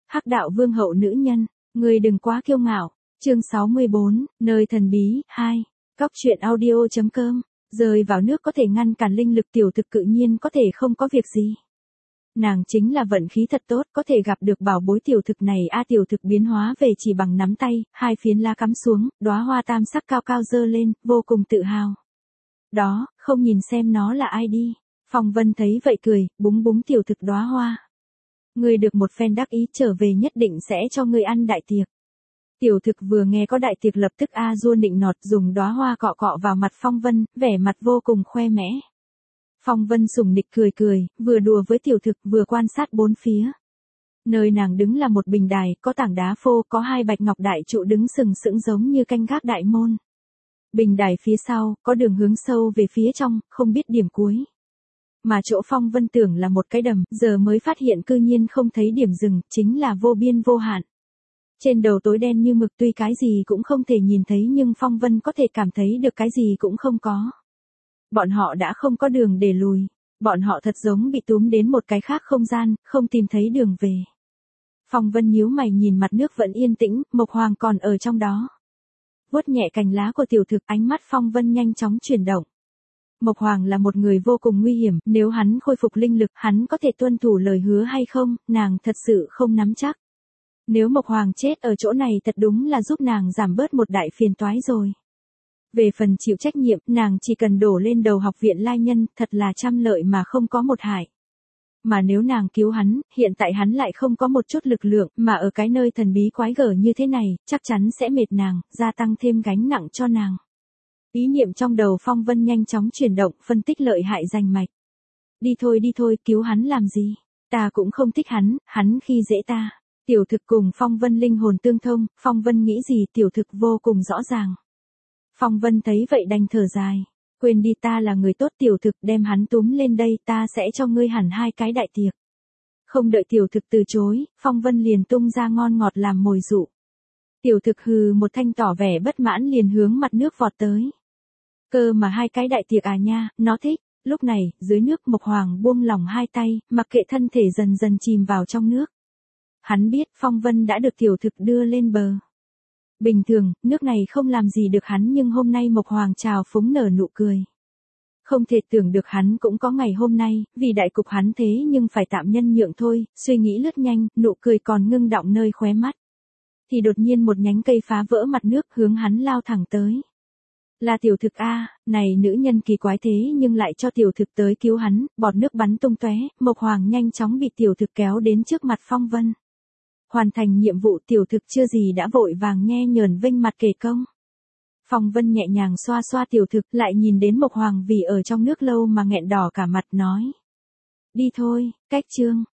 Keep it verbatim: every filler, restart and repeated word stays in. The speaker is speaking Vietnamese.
Hắc đạo vương hậu nữ nhân, người đừng quá kiêu ngạo. Chương sáu mươi bốn, nơi thần bí, hai. Cóc truyện audio chấm com. Rơi vào nước có thể ngăn cản linh lực tiểu thực cự nhiên có thể không có việc gì. Nàng chính là vận khí thật tốt, có thể gặp được bảo bối tiểu thực này. A tiểu thực biến hóa về chỉ bằng nắm tay, hai phiến lá cắm xuống, đóa hoa tam sắc cao cao dơ lên, vô cùng tự hào. Đó, không nhìn xem nó là ai đi. Phong Vân thấy vậy cười, búng búng tiểu thực đóa hoa. Ngươi được một phen đắc ý, trở về nhất định sẽ cho ngươi ăn đại tiệc. Tiểu thực vừa nghe có đại tiệc lập tức a dua nịnh nọt, dùng đóa hoa cọ cọ vào mặt Phong Vân, vẻ mặt vô cùng khoe mẽ. Phong Vân sùng nịch cười cười, vừa đùa với tiểu thực vừa quan sát bốn phía. Nơi nàng đứng là một bình đài, có tảng đá phô, có hai bạch ngọc đại trụ đứng sừng sững giống như canh gác đại môn. Bình đài phía sau, có đường hướng sâu về phía trong, không biết điểm cuối. Mà chỗ Phong Vân tưởng là một cái đầm, giờ mới phát hiện cư nhiên không thấy điểm dừng, chính là vô biên vô hạn. Trên đầu tối đen như mực, tuy cái gì cũng không thể nhìn thấy nhưng Phong Vân có thể cảm thấy được cái gì cũng không có. Bọn họ đã không có đường để lùi, bọn họ thật giống bị túm đến một cái khác không gian, không tìm thấy đường về. Phong Vân nhíu mày nhìn mặt nước vẫn yên tĩnh, Mộc Hoàng còn ở trong đó. Vuốt nhẹ cành lá của tiểu thực, ánh mắt Phong Vân nhanh chóng chuyển động. Mộc Hoàng là một người vô cùng nguy hiểm, nếu hắn khôi phục linh lực, hắn có thể tuân thủ lời hứa hay không, nàng thật sự không nắm chắc. Nếu Mộc Hoàng chết ở chỗ này thật đúng là giúp nàng giảm bớt một đại phiền toái rồi. Về phần chịu trách nhiệm, nàng chỉ cần đổ lên đầu học viện lai nhân, thật là trăm lợi mà không có một hại. Mà nếu nàng cứu hắn, hiện tại hắn lại không có một chút lực lượng, mà ở cái nơi thần bí quái gở như thế này, chắc chắn sẽ mệt nàng, gia tăng thêm gánh nặng cho nàng. Ý niệm trong đầu Phong Vân nhanh chóng chuyển động, phân tích lợi hại rành mạch. Đi thôi đi thôi, cứu hắn làm gì? Ta cũng không thích hắn, hắn khi dễ ta. Tiểu thực cùng Phong Vân linh hồn tương thông, Phong Vân nghĩ gì tiểu thực vô cùng rõ ràng. Phong Vân thấy vậy đành thở dài. Quên đi, ta là người tốt. Tiểu thực, đem hắn túm lên đây, ta sẽ cho ngươi hẳn hai cái đại tiệc. Không đợi tiểu thực từ chối, Phong Vân liền tung ra ngon ngọt làm mồi dụ. Tiểu thực hừ một thanh tỏ vẻ bất mãn liền hướng mặt nước vọt tới. Cơ mà hai cái đại tiệc à nha, nó thích. Lúc này, dưới nước Mộc Hoàng buông lỏng hai tay, mặc kệ thân thể dần dần chìm vào trong nước. Hắn biết Phong Vân đã được tiểu thực đưa lên bờ. Bình thường, nước này không làm gì được hắn nhưng hôm nay Mộc Hoàng trào phúng nở nụ cười. Không thể tưởng được hắn cũng có ngày hôm nay, vì đại cục hắn thế nhưng phải tạm nhân nhượng thôi, suy nghĩ lướt nhanh, nụ cười còn ngưng đọng nơi khóe mắt. Thì đột nhiên một nhánh cây phá vỡ mặt nước hướng hắn lao thẳng tới. Là tiểu thực a, này nữ nhân kỳ quái thế nhưng lại cho tiểu thực tới cứu hắn, bọt nước bắn tung tóe, Mộc Hoàng nhanh chóng bị tiểu thực kéo đến trước mặt Phong Vân. Hoàn thành nhiệm vụ, tiểu thực chưa gì đã vội vàng nhe nhờn vênh mặt kể công. Phong Vân nhẹ nhàng xoa xoa tiểu thực, lại nhìn đến Mộc Hoàng vì ở trong nước lâu mà nghẹn đỏ cả mặt nói. Đi thôi, cách chương.